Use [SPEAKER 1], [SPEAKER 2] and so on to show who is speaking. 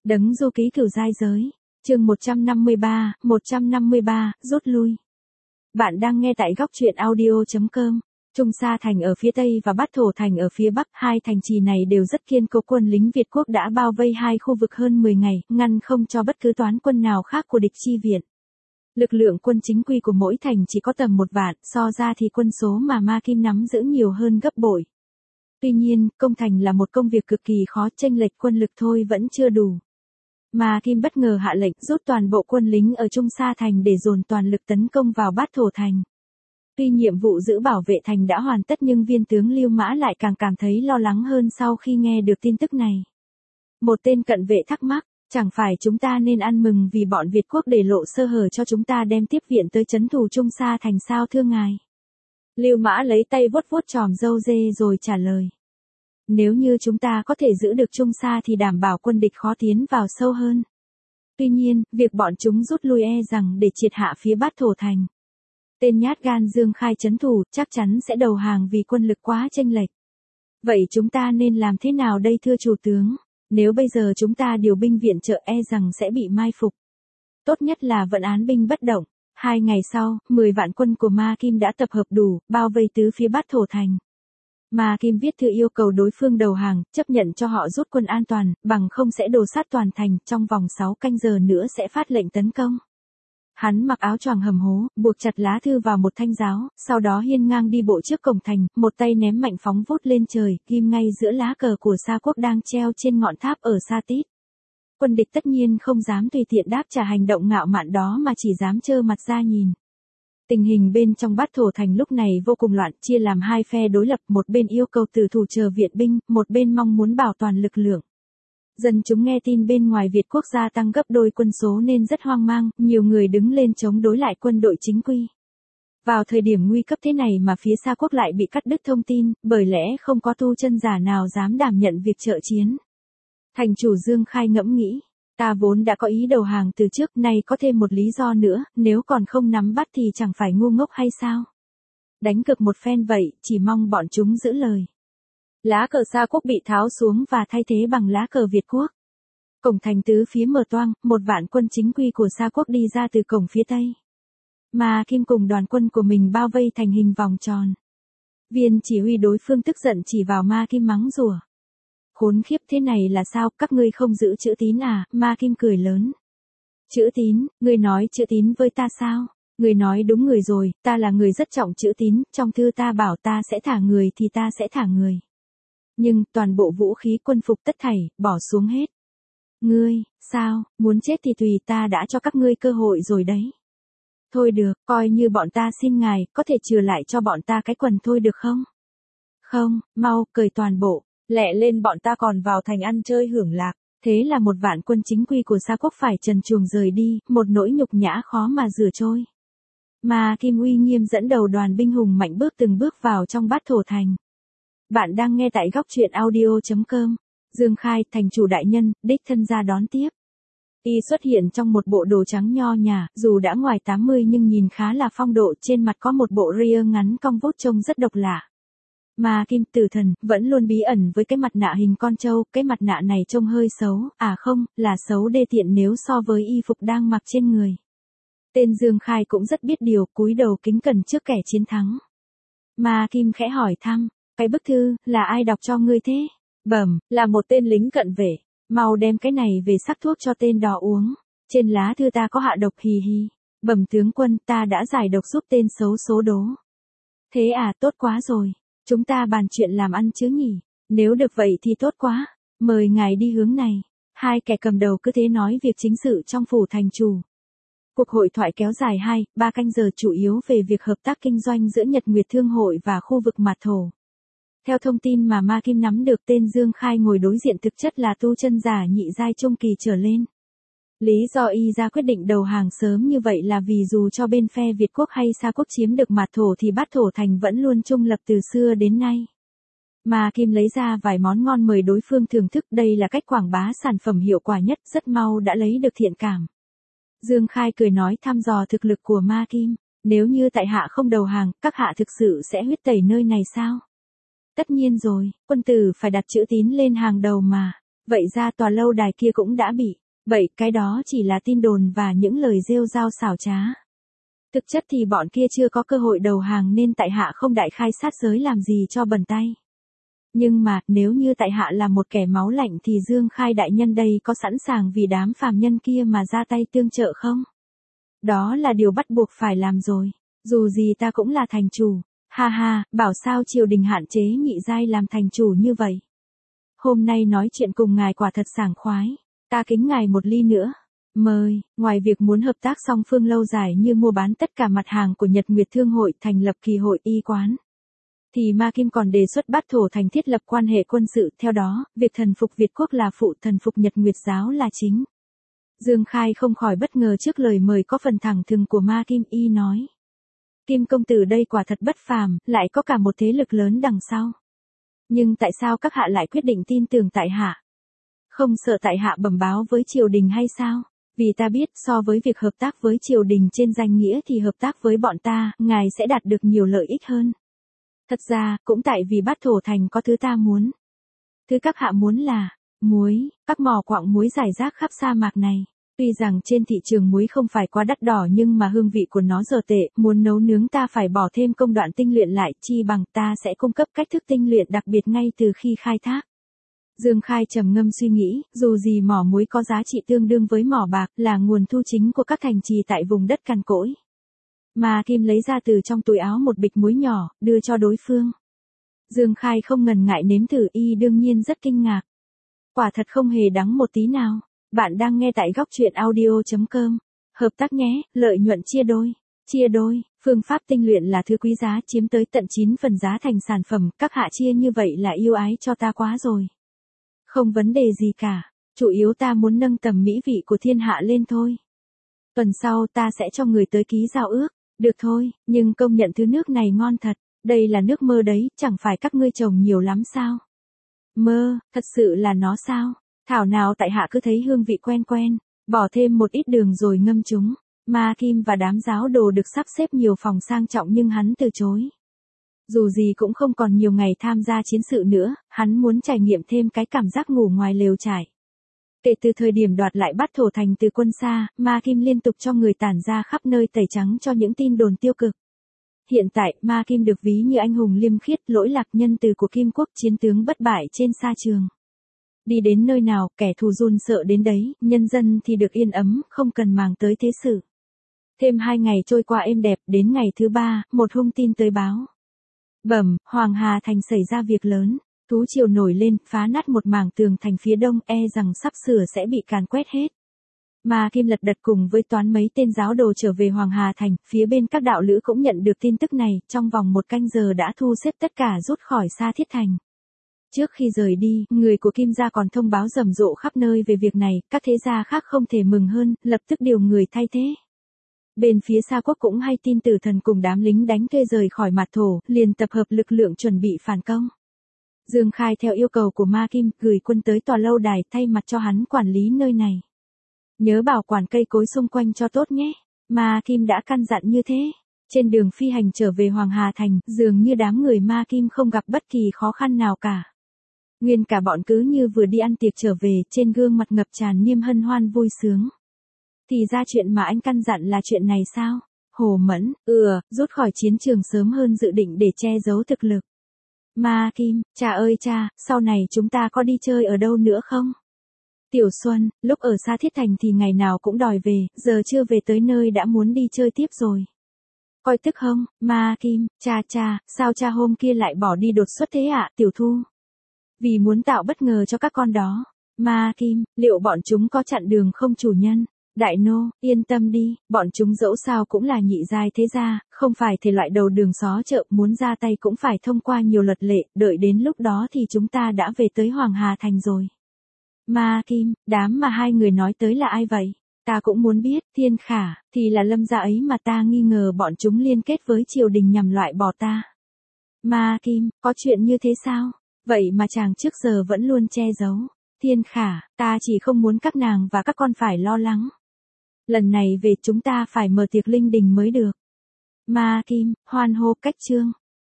[SPEAKER 1] Đấng du ký cửu giai giới. Chương 153, rút lui. Bạn đang nghe tại góc truyện audio.com. Trung Sa Thành ở phía tây và Bát Thổ Thành ở phía bắc, hai thành trì này đều rất kiên cố. Quân lính Việt Quốc đã bao vây hai khu vực hơn 10 ngày, ngăn không cho bất cứ toán quân nào khác của địch chi viện. Lực lượng quân chính quy của mỗi thành chỉ có tầm 1 vạn, so ra thì quân số mà Ma Kim nắm giữ nhiều hơn gấp bội. Tuy nhiên, công thành là một công việc cực kỳ khó, chênh lệch quân lực thôi vẫn chưa đủ. Ma Kim bất ngờ hạ lệnh rút toàn bộ quân lính ở Trung Sa Thành để dồn toàn lực tấn công vào Bát Thổ Thành. Tuy nhiệm vụ giữ bảo vệ thành đã hoàn tất nhưng viên tướng Lưu Mã lại càng cảm thấy lo lắng hơn sau khi nghe được tin tức này. Một tên cận vệ thắc mắc, chẳng phải chúng ta nên ăn mừng vì bọn Việt Quốc để lộ sơ hở cho chúng ta đem tiếp viện tới trấn thủ Trung Sa Thành sao thưa ngài? Lưu Mã lấy tay vuốt vuốt chòm râu dê rồi trả lời. Nếu như chúng ta có thể giữ được Trung Sa thì đảm bảo quân địch khó tiến vào sâu hơn. Tuy nhiên, việc bọn chúng rút lui e rằng để triệt hạ phía Bát Thổ Thành. Tên nhát gan Dương Khai trấn thủ chắc chắn sẽ đầu hàng vì quân lực quá chênh lệch. Vậy chúng ta nên làm thế nào đây thưa chủ tướng? Nếu bây giờ chúng ta điều binh viện trợ e rằng sẽ bị mai phục. Tốt nhất là vận án binh bất động. 2 ngày sau, 10 vạn quân của Ma Kim đã tập hợp đủ, bao vây tứ phía Bát Thổ Thành. Ma Kim viết thư yêu cầu đối phương đầu hàng, chấp nhận cho họ rút quân an toàn, bằng không sẽ đổ sát toàn thành, trong vòng 6 canh giờ nữa sẽ phát lệnh tấn công. Hắn mặc áo choàng hầm hố, buộc chặt lá thư vào một thanh giáo, sau đó hiên ngang đi bộ trước cổng thành, một tay ném mạnh phóng vút lên trời, ghim ngay giữa lá cờ của Sa Quốc đang treo trên ngọn tháp ở Sa Tít. Quân địch tất nhiên không dám tùy tiện đáp trả hành động ngạo mạn đó mà chỉ dám trơ mặt ra nhìn. Tình hình bên trong Bát Thổ Thành lúc này vô cùng loạn, chia làm hai phe đối lập, một bên yêu cầu tử thủ chờ viện binh, một bên mong muốn bảo toàn lực lượng. Dân chúng nghe tin bên ngoài Việt Quốc gia tăng gấp đôi quân số nên rất hoang mang, nhiều người đứng lên chống đối lại quân đội chính quy. Vào thời điểm nguy cấp thế này mà phía Sa Quốc lại bị cắt đứt thông tin, bởi lẽ không có tu chân giả nào dám đảm nhận việc trợ chiến. Thành chủ Dương Khai ngẫm nghĩ, ta vốn đã có ý đầu hàng từ trước, nay có thêm một lý do nữa, nếu còn không nắm bắt thì chẳng phải ngu ngốc hay sao? Đánh cược một phen vậy, chỉ mong bọn chúng giữ lời. Lá cờ Sa Quốc bị tháo xuống và thay thế bằng lá cờ Việt Quốc. Cổng thành tứ phía mở toang, 1 vạn quân chính quy của Sa Quốc đi ra từ cổng phía tây. Ma Kim cùng đoàn quân của mình bao vây thành hình vòng tròn. Viên chỉ huy đối phương tức giận chỉ vào Ma Kim mắng rủa. Khốn khiếp, thế này là sao, các ngươi không giữ chữ tín à? Ma Kim cười lớn. Chữ tín, ngươi nói chữ tín với ta sao? Ngươi nói đúng người rồi, ta là người rất trọng chữ tín, trong thư ta bảo ta sẽ thả người thì ta sẽ thả người. Nhưng, toàn bộ vũ khí quân phục tất thảy, bỏ xuống hết. Ngươi, sao, muốn chết thì tùy, ta đã cho các ngươi cơ hội rồi đấy. Thôi được, coi như bọn ta xin ngài, có thể trừ lại cho bọn ta cái quần thôi được không? Không, mau, cởi toàn bộ, lẹ lên, bọn ta còn vào thành ăn chơi hưởng lạc. Thế là 1 vạn quân chính quy của Sa Quốc phải trần truồng rời đi, một nỗi nhục nhã khó mà rửa trôi. Ma Kim uy nghiêm dẫn đầu đoàn binh hùng mạnh bước từng bước vào trong Bát Thổ Thành. Bạn đang nghe tại góc truyện audio.com. Dương Khai, thành chủ đại nhân, đích thân ra đón tiếp. Y xuất hiện trong một bộ đồ trắng nho nhã, dù đã ngoài 80 nhưng nhìn khá là phong độ, trên mặt có một bộ ria ngắn cong vút trông rất độc lạ. Ma Kim tử thần, vẫn luôn bí ẩn với cái mặt nạ hình con trâu, cái mặt nạ này trông hơi xấu, à không, là xấu đê tiện nếu so với y phục đang mặc trên người. Tên Dương Khai cũng rất biết điều, cúi đầu kính cẩn trước kẻ chiến thắng. Ma Kim khẽ hỏi thăm, cái bức thư, là ai đọc cho ngươi thế? Bẩm, là một tên lính cận vệ, mau đem cái này về sắc thuốc cho tên đó uống. Trên lá thư ta có hạ độc hì hì. Bẩm tướng quân, ta đã giải độc giúp tên xấu số đố. Thế à, tốt quá rồi. Chúng ta bàn chuyện làm ăn chứ nhỉ? Nếu được vậy thì tốt quá. Mời ngài đi hướng này. Hai kẻ cầm đầu cứ thế nói việc chính sự trong phủ thành chủ. Cuộc hội thoại kéo dài 2-3 canh giờ, chủ yếu về việc hợp tác kinh doanh giữa Nhật Nguyệt Thương hội và khu vực Mạt Thổ. Theo thông tin mà Ma Kim nắm được, tên Dương Khai ngồi đối diện thực chất là tu chân giả nhị giai trung kỳ trở lên. Lý do y ra quyết định đầu hàng sớm như vậy là vì dù cho bên phe Việt Quốc hay Sa Quốc chiếm được Mạt Thổ thì Bát Thổ Thành vẫn luôn trung lập từ xưa đến nay. Ma Kim lấy ra vài món ngon mời đối phương thưởng thức, đây là cách quảng bá sản phẩm hiệu quả nhất, rất mau đã lấy được thiện cảm. Dương Khai cười nói thăm dò thực lực của Ma Kim, nếu như tại hạ không đầu hàng, các hạ thực sự sẽ huyết tẩy nơi này sao? Tất nhiên rồi, quân tử phải đặt chữ tín lên hàng đầu mà. Vậy ra tòa lâu đài kia cũng đã bị. Vậy cái đó chỉ là tin đồn và những lời rêu rao xảo trá. Thực chất thì bọn kia chưa có cơ hội đầu hàng nên tại hạ không đại khai sát giới làm gì cho bẩn tay. Nhưng mà, nếu như tại hạ là một kẻ máu lạnh thì Dương Khai đại nhân đây có sẵn sàng vì đám phàm nhân kia mà ra tay tương trợ không? Đó là điều bắt buộc phải làm rồi. Dù gì ta cũng là thành chủ. Ha ha, bảo sao triều đình hạn chế nhị giai làm thành chủ như vậy. Hôm nay nói chuyện cùng ngài quả thật sảng khoái. Ta kính ngài một ly nữa. Mời, ngoài việc muốn hợp tác song phương lâu dài như mua bán tất cả mặt hàng của Nhật Nguyệt Thương hội thành lập kỳ hội y quán. Thì Ma Kim còn đề xuất Bát Thổ Thành thiết lập quan hệ quân sự, theo đó, việc thần phục Việt quốc là phụ, thần phục Nhật Nguyệt giáo là chính. Dương Khai không khỏi bất ngờ trước lời mời có phần thẳng thừng của Ma Kim, y nói. Kim công tử đây quả thật bất phàm, lại có cả một thế lực lớn đằng sau. Nhưng tại sao các hạ lại quyết định tin tưởng tại hạ? Không sợ tại hạ bẩm báo với triều đình hay sao? Vì ta biết so với việc hợp tác với triều đình trên danh nghĩa thì hợp tác với bọn ta, ngài sẽ đạt được nhiều lợi ích hơn. Thật ra, cũng tại vì Bát Thổ Thành có thứ ta muốn. Thứ các hạ muốn là muối, các mỏ quặng muối rải rác khắp sa mạc này. Tuy rằng trên thị trường muối không phải quá đắt đỏ nhưng mà hương vị của nó dở tệ, muốn nấu nướng ta phải bỏ thêm công đoạn tinh luyện lại, chi bằng ta sẽ cung cấp cách thức tinh luyện đặc biệt ngay từ khi khai thác. Dương Khai trầm ngâm suy nghĩ, dù gì mỏ muối có giá trị tương đương với mỏ bạc, là nguồn thu chính của các thành trì tại vùng đất cằn cỗi. Ma Kim lấy ra từ trong túi áo một bịch muối nhỏ, đưa cho đối phương. Dương Khai không ngần ngại nếm thử, y đương nhiên rất kinh ngạc. Quả thật không hề đắng một tí nào. Bạn đang nghe tại góc truyện audio.com. Hợp tác nhé, lợi nhuận chia đôi. Chia đôi, phương pháp tinh luyện là thứ quý giá chiếm tới tận 9 phần giá thành sản phẩm, các hạ chia như vậy là yêu ái cho ta quá rồi. Không vấn đề gì cả, chủ yếu ta muốn nâng tầm mỹ vị của thiên hạ lên thôi. Tuần sau ta sẽ cho người tới ký giao ước. Được thôi, nhưng công nhận thứ nước này ngon thật. Đây là nước mơ đấy, chẳng phải các ngươi trồng nhiều lắm sao? Mơ, thật sự là nó sao? Thảo nào tại hạ cứ thấy hương vị quen quen, bỏ thêm một ít đường rồi ngâm chúng. Ma Kim và đám giáo đồ được sắp xếp nhiều phòng sang trọng nhưng hắn từ chối. Dù gì cũng không còn nhiều ngày tham gia chiến sự nữa, hắn muốn trải nghiệm thêm cái cảm giác ngủ ngoài lều trại. Kể từ thời điểm đoạt lại Bát Thổ Thành từ quân Sa, Ma Kim liên tục cho người tản ra khắp nơi tẩy trắng cho những tin đồn tiêu cực. Hiện tại, Ma Kim được ví như anh hùng liêm khiết, lỗi lạc nhân từ của Kim quốc, chiến tướng bất bại trên sa trường. Đi đến nơi nào, kẻ thù run sợ đến đấy, nhân dân thì được yên ấm, không cần màng tới thế sự. Thêm 2 ngày trôi qua êm đẹp, đến ngày thứ 3, một hung tin tới báo. Bẩm, Hoàng Hà Thành xảy ra việc lớn. Thú triều nổi lên, phá nát một mảng tường thành phía đông, e rằng sắp sửa sẽ bị càn quét hết. Ma Kim lật đật cùng với toán mấy tên giáo đồ trở về Hoàng Hà Thành, phía bên các đạo lữ cũng nhận được tin tức này, trong vòng 1 canh giờ đã thu xếp tất cả rút khỏi Sa Thiết Thành. Trước khi rời đi, người của Kim gia còn thông báo rầm rộ khắp nơi về việc này, các thế gia khác không thể mừng hơn, lập tức điều người thay thế. Bên phía Sa quốc cũng hay tin Tử Thần cùng đám lính đánh thuê rời khỏi Mạt Thổ, liền tập hợp lực lượng chuẩn bị phản công. Dương Khai theo yêu cầu của Ma Kim, gửi quân tới tòa lâu đài thay mặt cho hắn quản lý nơi này. Nhớ bảo quản cây cối xung quanh cho tốt nhé. Ma Kim đã căn dặn như thế. Trên đường phi hành trở về Hoàng Hà Thành, dường như đám người Ma Kim không gặp bất kỳ khó khăn nào cả. Nguyên cả bọn cứ như vừa đi ăn tiệc trở về, trên gương mặt ngập tràn niềm hân hoan vui sướng. Thì ra chuyện mà anh căn dặn là chuyện này sao? Hồ Mẫn, rút khỏi chiến trường sớm hơn dự định để che giấu thực lực. Ma Kim, cha ơi cha, sau này chúng ta có đi chơi ở đâu nữa không? Tiểu Xuân, lúc ở Sa Thiết Thành thì ngày nào cũng đòi về, giờ chưa về tới nơi đã muốn đi chơi tiếp rồi. Coi tức không, Ma Kim, cha, sao cha hôm kia lại bỏ đi đột xuất thế ạ, Tiểu Thu? Vì muốn tạo bất ngờ cho các con đó. Ma Kim, liệu bọn chúng có chặn đường không chủ nhân? Đại nô, yên tâm đi, bọn chúng dẫu sao cũng là nhị giai thế gia, không phải thể loại đầu đường xó chợ, muốn ra tay cũng phải thông qua nhiều luật lệ, đợi đến lúc đó thì chúng ta đã về tới Hoàng Hà Thành rồi. Ma Kim, đám mà hai người nói tới là ai vậy? Ta cũng muốn biết, Thiên Khả, thì là Lâm gia ấy mà ta nghi ngờ bọn chúng liên kết với triều đình nhằm loại bỏ ta. Ma Kim, có chuyện như thế sao? Vậy mà chàng trước giờ vẫn luôn che giấu. Thiên Khả, ta chỉ không muốn các nàng và các con phải lo lắng. Lần này về chúng ta phải mở tiệc linh đình mới được. Ma Kim, hoan hô cách chương.